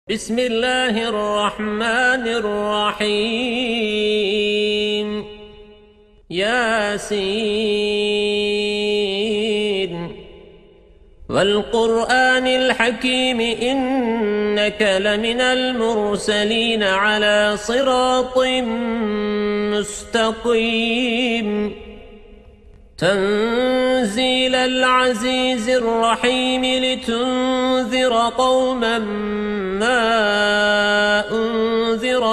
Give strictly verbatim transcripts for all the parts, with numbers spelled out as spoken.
بسم الله الرحمن الرحيم ياسين والقرآن الحكيم إنك لمن المرسلين على صراط مستقيم تنزيل العزيز الرحيم لتنذر قوما ما أنذر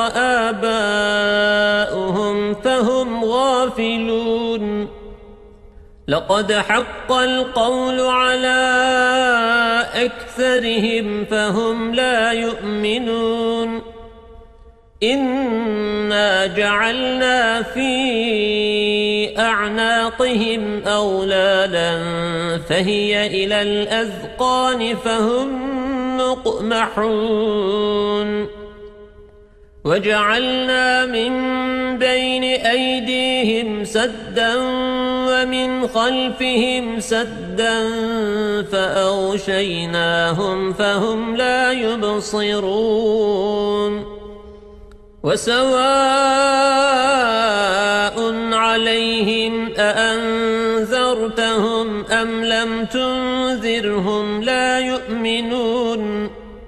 آباؤهم فهم غافلون لقد حق القول على أكثرهم فهم لا يؤمنون إنا جعلنا في أعناقهم أغلالا فهي إلى الأذقان فهم مقمحون وجعلنا من بين أيديهم سدا ومن خلفهم سدا فأغشيناهم فهم لا يبصرون وسواء عليهم أأنذرتهم أم لم تنذرهم لا يؤمنون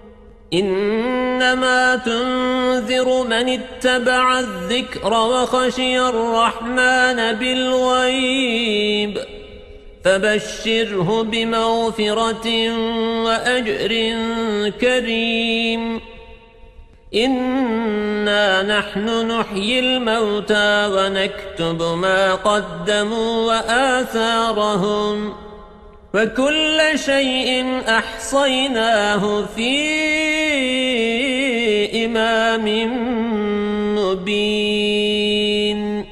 إنما تنذر من اتبع الذكر وخشي الرحمن بالغيب فبشره بمغفرة وأجر كريم إنا نحن نحيي الموتى ونكتب ما قدموا وآثارهم وكل شيء أحصيناه في إمام مبين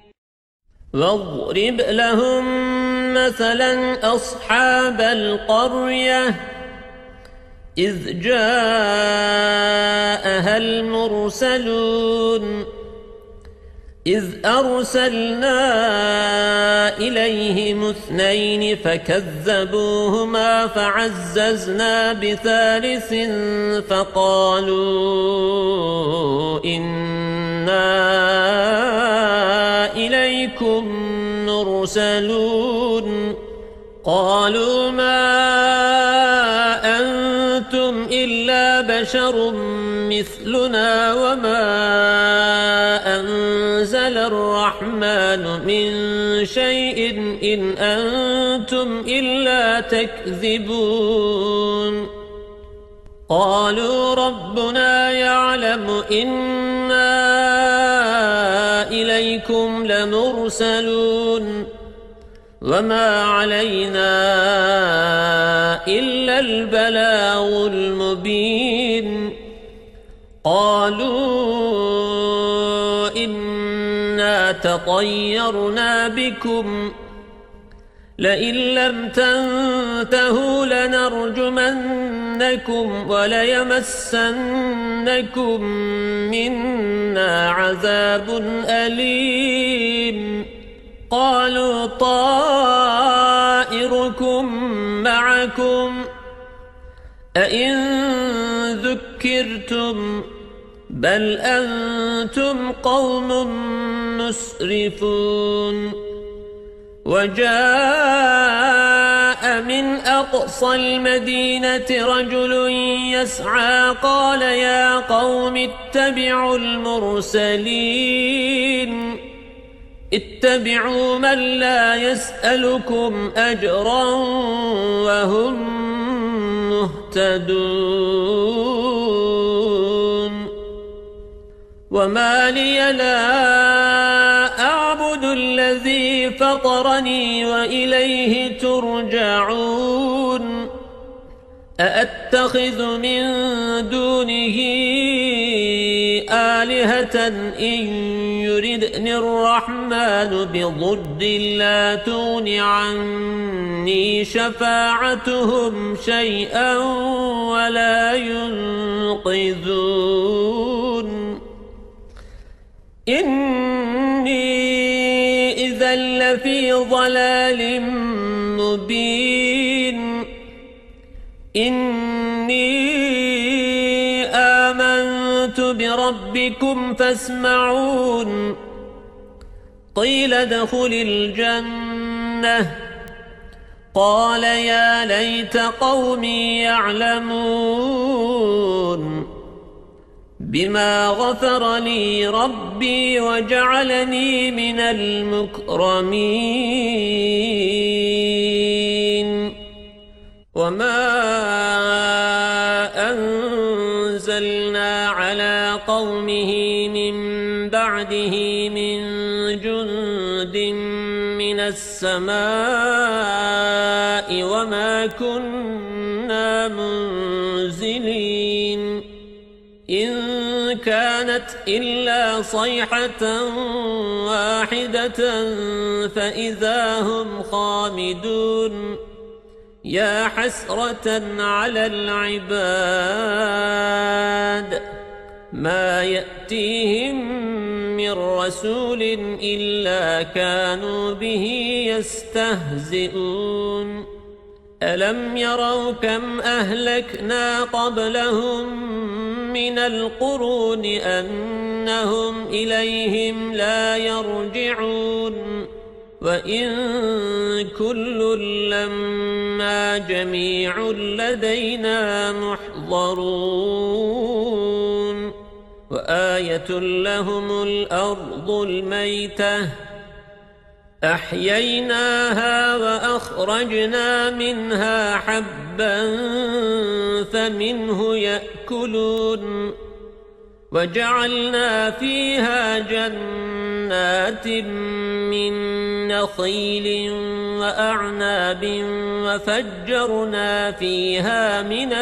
واضرب لهم مثلا أصحاب القرية إذ جاءها المرسلون إذ أرسلنا إليهم اثنين فكذبوهما فعززنا بثالث فقالوا إنا إليكم مرسلون قالوا ما أنتم إلا بشر مثلنا وما أنزل الرحمن من شيء إن أنتم إلا تكذبون قالوا ربنا يعلم إنا إليكم لمرسلون وما علينا إلا البلاغ المبين قالوا إنا تطيرنا بكم لئن لم تنتهوا لنرجمنكم وليمسنكم منا عذاب أليم قالوا طائركم معكم أئن ذكرتم بل أنتم قوم مسرفون وجاء من أقصى المدينة رجل يسعى قال يا قوم اتبعوا المرسلين اتبعوا من لا يسألكم أجرا وهم مهتدون وما لي لا أعبد الذي فطرني وإليه ترجعون أأتخذ من دونه آلهة إن يردني الرحمن بضر لا تغن عني شفاعتهم شيئا ولا ينقذون إني إذا لفي ضلال مبين إني آمنت بربكم فاسمعون قيل ادخل الجنة قال يا ليت قومي يعلمون بما غفر لي ربي وجعلني من المكرمين وما أنزلنا على قومه من بعده من جند من السماء وما كنا منزلين إن كانت إلا صيحة واحدة فإذا هم خامدون يا حسرة على العباد ما يأتيهم من رسول إلا كانوا به يستهزئون ألم يروا كم أهلكنا قبلهم من القرون أنهم إليهم لا يرجعون وإن كل لما جميع لدينا محضرون وآية لهم الأرض الميتة أحييناها وأخرجنا منها حبا فمنه يأكلون وجعلنا فيها جنات من نخيل وأعناب وفجرنا فيها من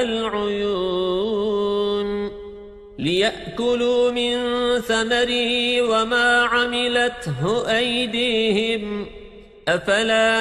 العيون ليأكلوا من ثمره وما عملته أيديهم أفلا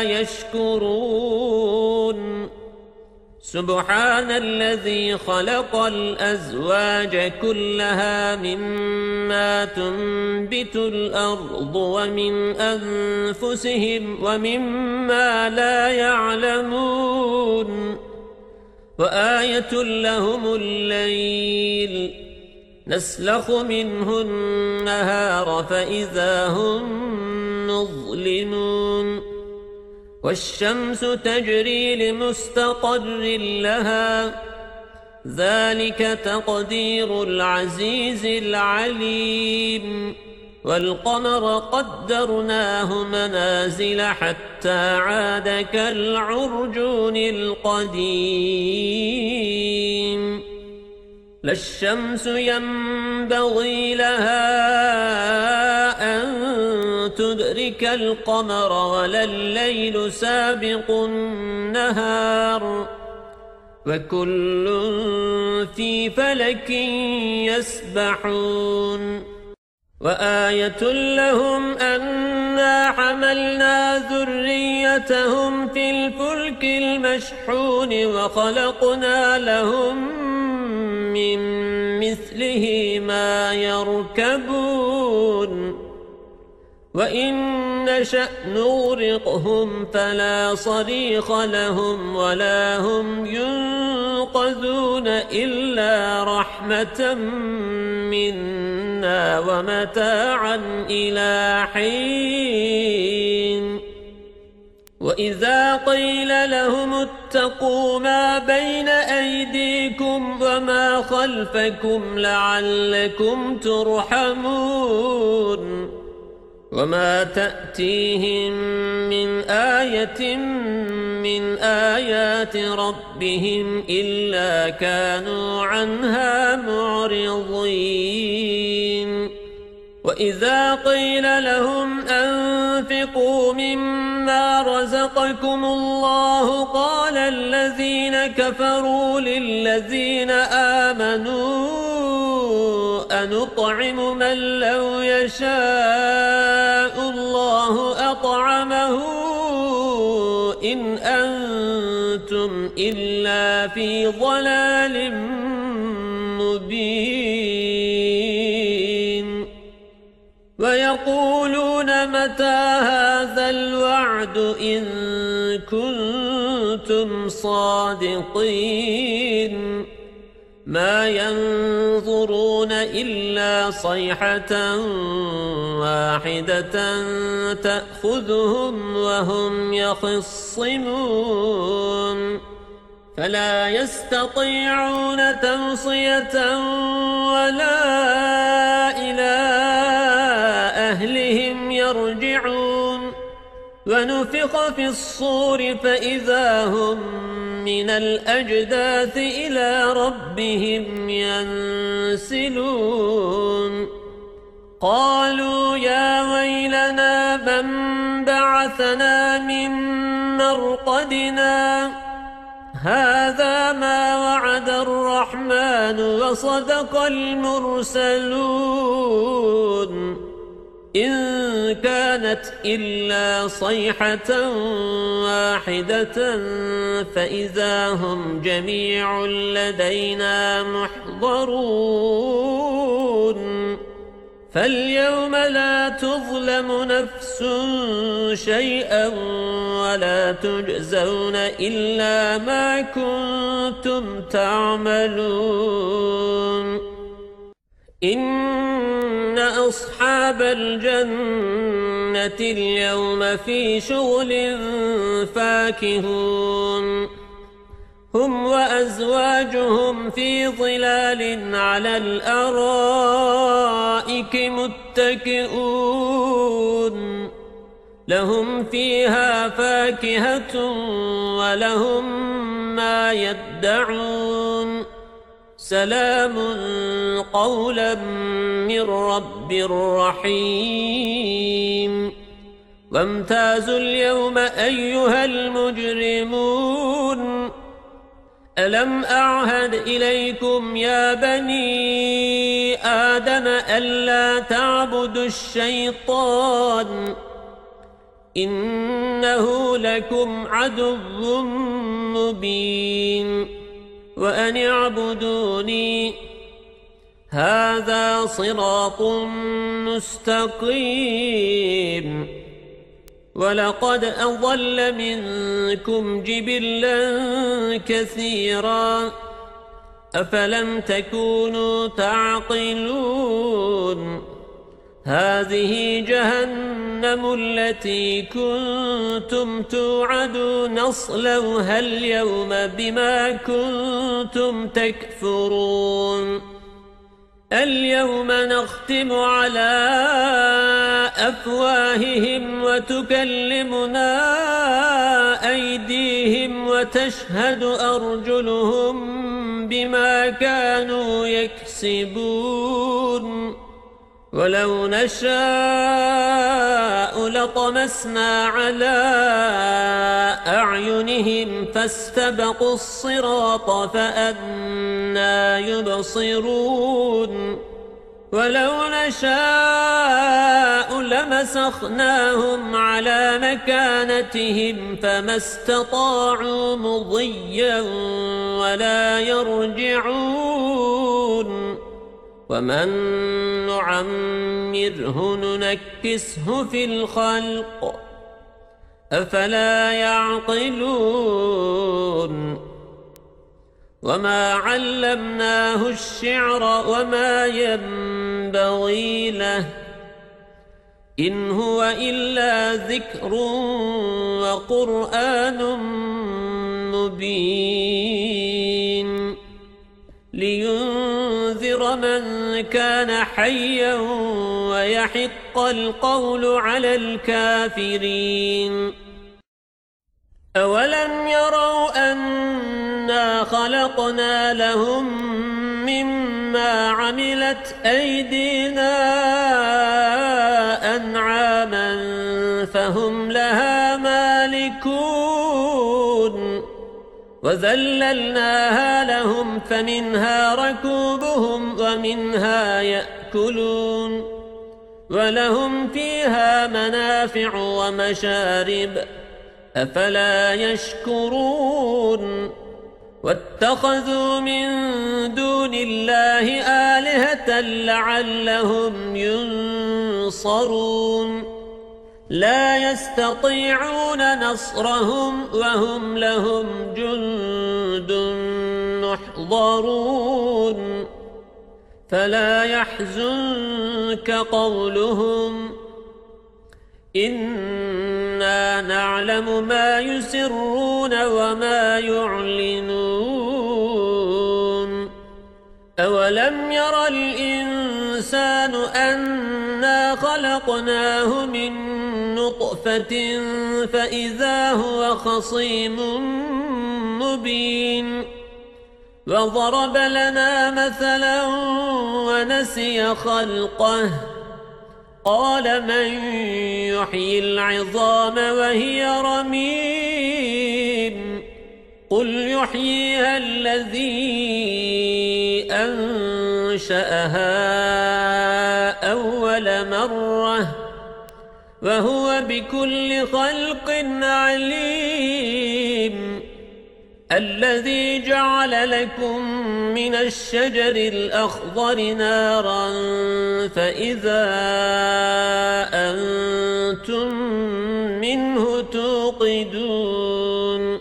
يشكرون سبحان الذي خلق الأزواج كلها مما تنبت الأرض ومن أنفسهم ومما لا يعلمون وآية لهم الليل نسلخ منه النهار فإذا هم مظلمون والشمس تجري لمستقر لها ذلك تقدير العزيز العليم والقمر قدرناه منازل حتى عاد كالعرجون القديم لا الشمس ينبغي لها أن تدرك القمر ولا الليل سابق النهار وكل في فلك يسبحون وآية لهم أنا حملنا ذريتهم في الفلك المشحون وخلقنا لهم من مثله ما يركبون وإن نشأ نغرقهم فلا صريخ لهم ولا هم ينقذون إلا رحمة منا ومتاعا إلى حين وإذا قيل لهم اتقوا ما بين أيديكم وما خلفكم لعلكم ترحمون وما تأتيهم من آية من آيات ربهم إلا كانوا عنها معرضين وإذا قيل لهم أنفقوا مما رزقكم الله قال الذين كفروا للذين آمنوا أنطعم من لو يشاء الله أطعمه إن أنتم إلا في ضلال مبين ويقولون متى هذا الوعد إن كنتم صادقين ما ينظرون إلا صيحة واحدة تأخذهم وهم يخصمون فلا يستطيعون توصية ولا إلى أهلهم يرجعون ونفخ في الصور فإذا هم من الأجداث إلى ربهم ينسلون قالوا يا ويلنا من بعثنا من مرقدنا هذا ما وعد الرحمن وصدق المرسلون إن كانت إلا صيحة واحدة فإذا هم جميع لدينا محضرون فاليوم لا تظلم نفس شيئا ولا تجزون إلا ما كنتم تعملون إن أصحاب الجنة اليوم في شغل فاكهون هم وأزواجهم في ظلال على الأرائك متكئون لهم فيها فاكهة ولهم ما يدعون سلام قولا من رب رحيم وامتازوا اليوم أيها المجرمون ألم أعهد إليكم يا بني آدم ألا تعبدوا الشيطان إنه لكم عدو مبين وأن اعبدوني هذا صراط مستقيم ولقد أضل منكم جبلا كثيرا أفلم تكونوا تعقلون هذه جهنم التي كنتم توعدون اصلوها اليوم بما كنتم تكفرون اليوم نختم على أفواههم وتكلمنا أيديهم وتشهد أرجلهم بما كانوا يكسبون ولو نشاء لطمسنا على أعينهم فاستبقوا الصراط فأنى يبصرون ولو نشاء لمسخناهم على مكانتهم فما استطاعوا مضيا ولا يرجعون ومن نعمره ننكسه في الخلق أفلا يعقلون وما علمناه الشعر وما ينبغي له إن هو إلا ذكر وقرآن مبين لينذر من كان حيا ويحق القول على الكافرين أولم يروا أنا خلقنا لهم مما عملت أيدينا أنعاما فهم لها مالكون وذللناها لهم فمنها ركوبهم ومنها يأكلون ولهم فيها منافع ومشارب أفلا يشكرون واتخذوا من دون الله آلهة لعلهم ينصرون لا يستطيعون نصرهم وهم لهم جند محضرون فلا يحزنك قولهم إنا نعلم ما يسرون وما يعلنون أولم ير الإنسان أنا خلقناه من نطفة فإذا هو خصيم مبين وضرب لنا مثلا ونسي خلقه قال من يحيي العظام وهي رميم قل يحييها الذي أنشأها أول مرة وهو بكل خلق عليم الذي جعل لكم من الشجر الأخضر نارا فإذا أنتم منه توقدون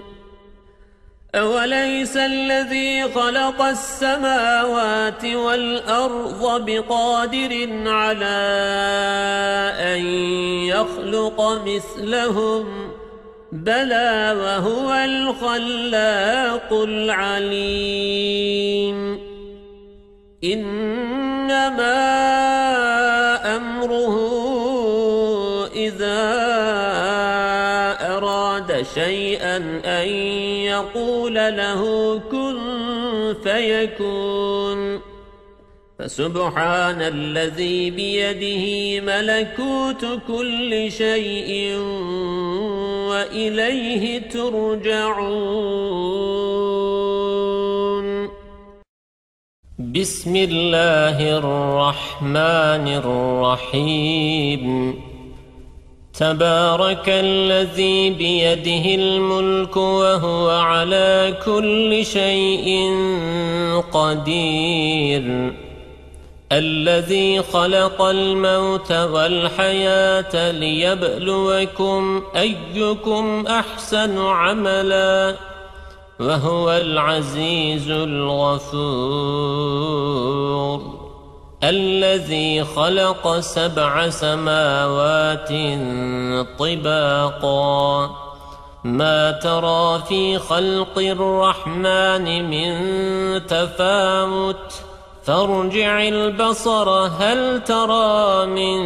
أوليس الذي خلق السماوات والأرض بقادر على أن يخلق مثلهم بلى وهو الخلاق العليم إنما أمره إذا أراد شيئا أن يقول له كن فيكون فسبحان الذي بيده ملكوت كل شيء وإليه ترجعون بسم الله الرحمن الرحيم تبارك الذي بيده الملك وهو على كل شيء قدير الذي خلق الموت والحياة ليبلوكم أيكم أحسن عملا وهو العزيز الغفور الذي خلق سبع سماوات طباقا ما ترى في خلق الرحمن من تفاوت فارجع البصر هل ترى من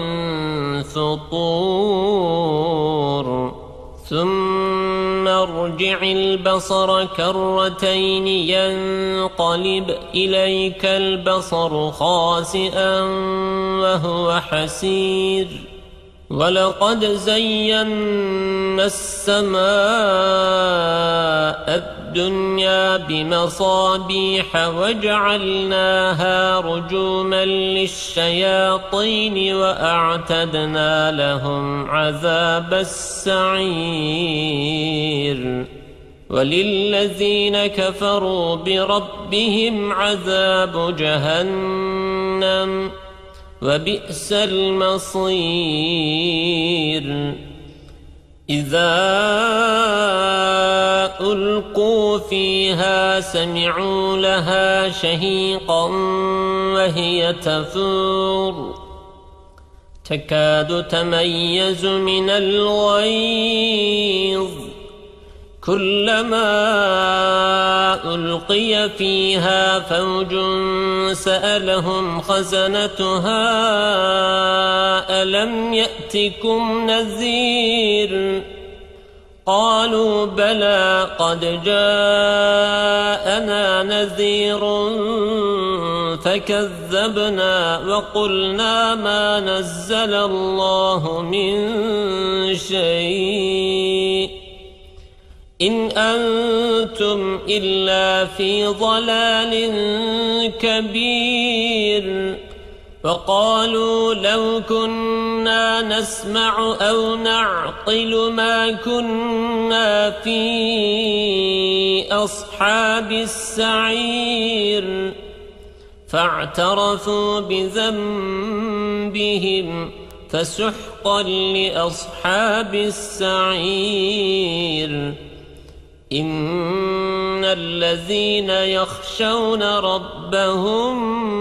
فطور ثم ارجع البصر كرتين ينقلب إليك البصر خاسئا وهو حسير ولقد زينا السماء الدنيا بمصابيح وجعلناها رجوما للشياطين وأعتدنا لهم عذاب السعير وللذين كفروا بربهم عذاب جهنم وبئس المصير إذا ألقوا فيها سمعوا لها شهيقا وهي تفور تكاد تميز من الغيظ كلما ألقي فيها فوج سألهم خزنتها ألم يأتكم نذير قالوا بلى قد جاءنا نذير فكذبنا وقلنا ما نزل الله من شيء إن أنتم إلا في ضلال كبير وقالوا لو كنا نسمع أو نعقل ما كنا في أصحاب السعير فاعترفوا بذنبهم فسحقا لأصحاب السعير إن الذين يخشون ربهم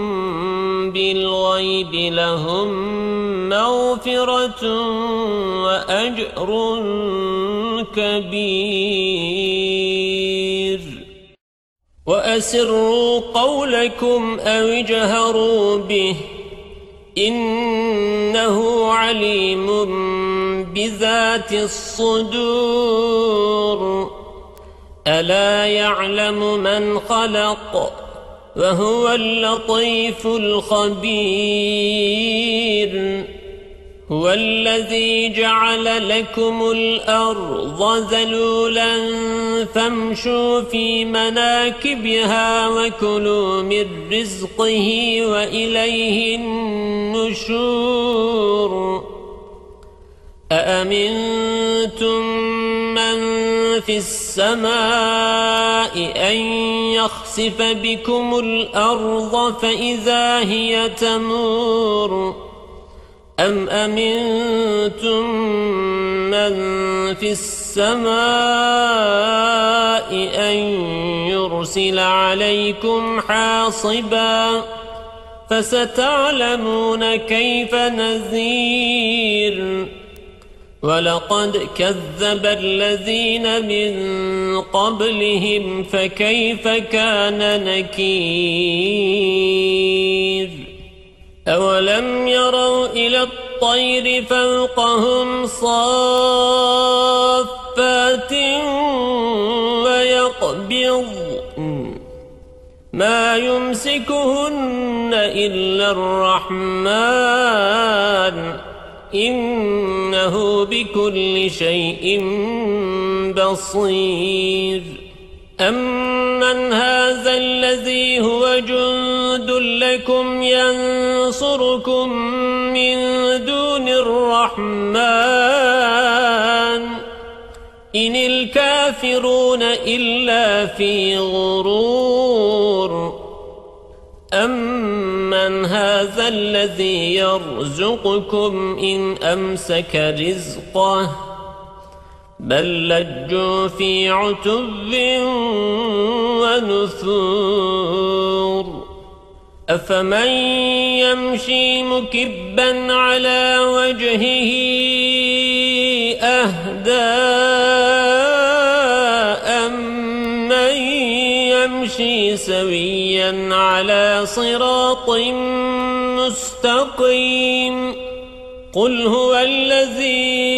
بالغيب لهم مغفرة وأجر كبير وأسروا قولكم أو اجهروا به إنه عليم بذات الصدور ألا يعلم من خلق وهو اللطيف الخبير هو الذي جعل لكم الأرض ذلولا فامشوا في مناكبها وكلوا من رزقه وإليه النشور أأمنتم من في السماء أن يخسف بكم الأرض فإذا هي تمور أم أمنتم من في السماء أن يرسل عليكم حاصبا فستعلمون كيف نذير ولقد كذب الذين من قبلهم فكيف كان نكير أولم يروا إلى الطير فوقهم صافات ويقبض ما يمسكهن إلا الرحمن إنه بكل شيء بصير أمن هذا الذي هو جند لكم ينصركم من دون الرحمن إن الكافرون إلا في غرور أمن هذا الذي يرزقكم إن أمسك رزقه بل لجوا في عتب ونثور أفمن يمشي مكبا على وجهه أهدى أمن يمشي سويا على صراط مستقيم قل هو الذي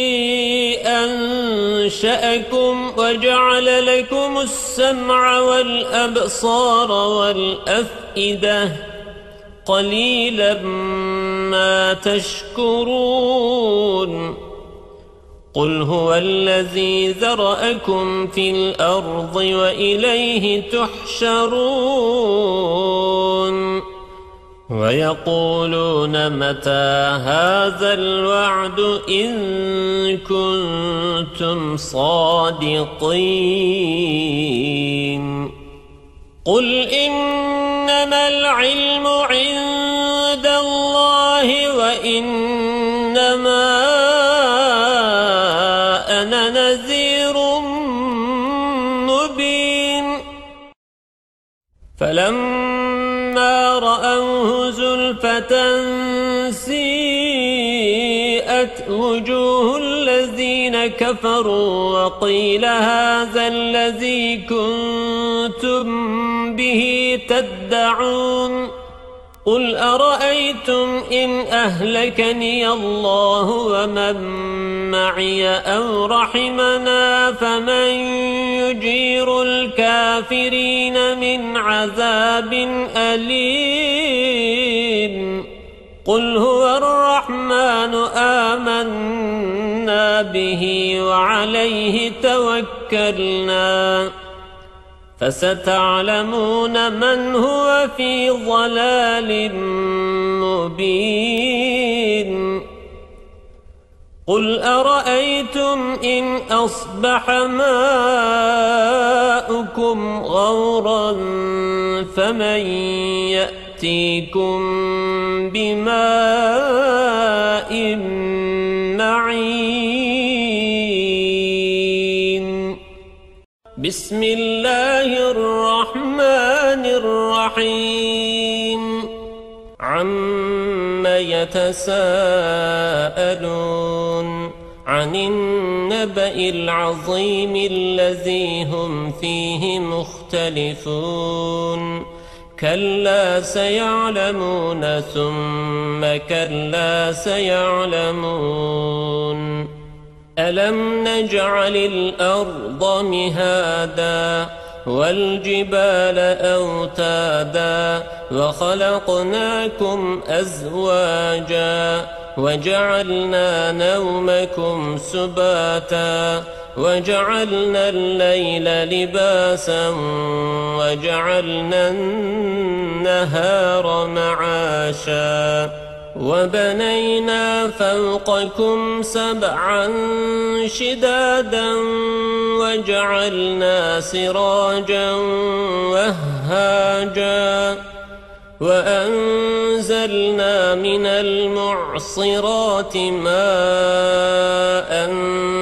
أنشأكم وجعل لكم السمع والأبصار والأفئدة قليلا ما تشكرون قل هو الذي ذرأكم في الأرض وإليه تحشرون ويقولون متى هذا الوعد إن كنتم صادقين قل إنما العلم عند الله وإنما أنا نذير مبين فلما رأوه زلفة سيئت وجوه الذين كفروا وقيل هذا الذي كنتم به تدعون قل أرأيتم إن أهلكني الله ومن معي أو رحمنا فمن يجير الكافرين من عذاب أليم قل هو الرحمن آمنا به وعليه توكلنا فستعلمون من هو في ضلال مبين قل أرأيتم إن أصبح ماؤكم غورا فمن يأتيكم بماء معين بسم الله الرحمن الرحيم عم يتساءلون عن النبأ العظيم الذي هم فيه مختلفون كلا سيعلمون ثم كلا سيعلمون ألم نجعل الأرض مهادا والجبال أوتادا وخلقناكم أزواجا وجعلنا نومكم سباتا وجعلنا الليل لباسا وجعلنا النهار معاشا وبنينا فوقكم سبعا شدادا وجعلنا سراجا وهاجا وأنزلنا من المعصرات ماء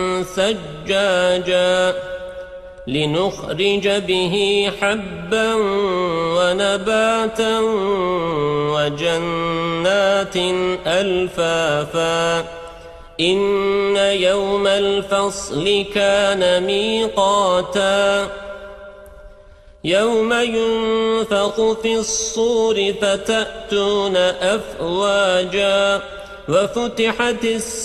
ثجاجا لنخرج به حبا ونباتا وجنات ألفافا إن يوم الفصل كان ميقاتا يوم ينفخ في الصور فتأتون أفواجا وفتحت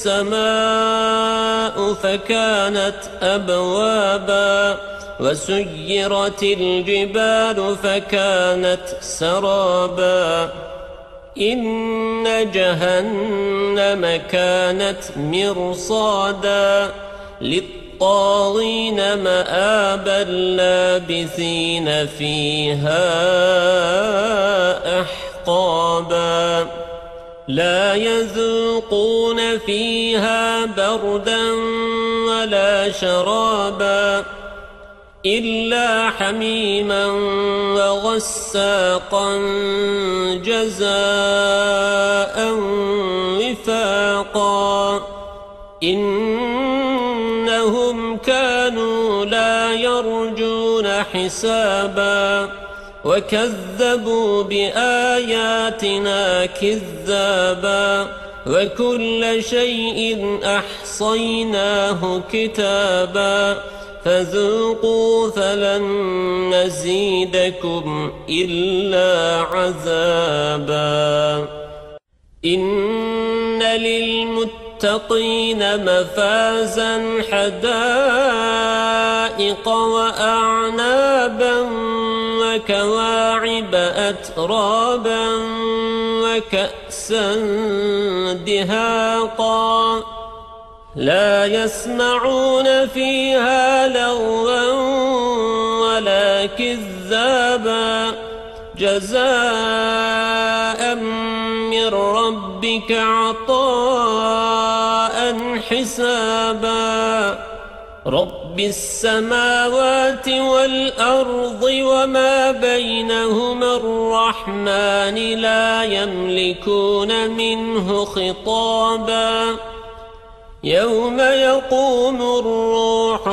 السماء فكانت أبوابا وسيرت الجبال فكانت سرابا إن جهنم كانت مرصادا للطاغين مآبا لابثين فيها أحقابا لا يذوقون فيها بردا ولا شرابا إلا حميما وغساقا جزاء وفاقا إنهم كانوا لا يرجون حسابا وكذبوا بآياتنا كذابا وكل شيء أحصيناه كتابا فذوقوا فلن نزيدكم إلا عذابا إن للمتقين مفازا حدائق وأعنابا وكواعب أترابا وكأسا دهاقا لا يسمعون فيها لغوا ولا كذابا جزاء من ربك عطاء حسابا رب السماوات والأرض وما بينهما الرحمن لا يملكون منه خطابا يوم يقوم الروح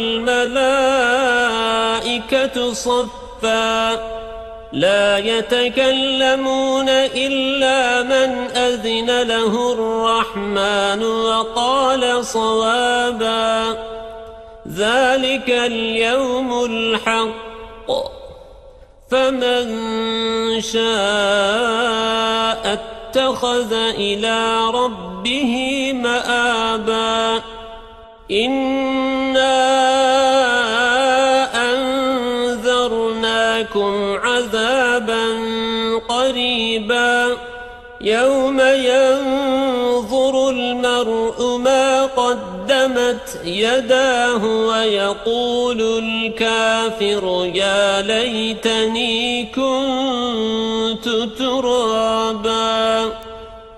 والملائكة صفا لا يتكلمون إلا من أذن له الرحمن وقال صوابا ذلك اليوم الحق فمن شاء اتخذ إلى ربه مآبا إنا أنذرناكم عذابا قريبا يوم ينظر المرء ما قدمت يداه ويقول الكافر يا ليتني كنت ترابا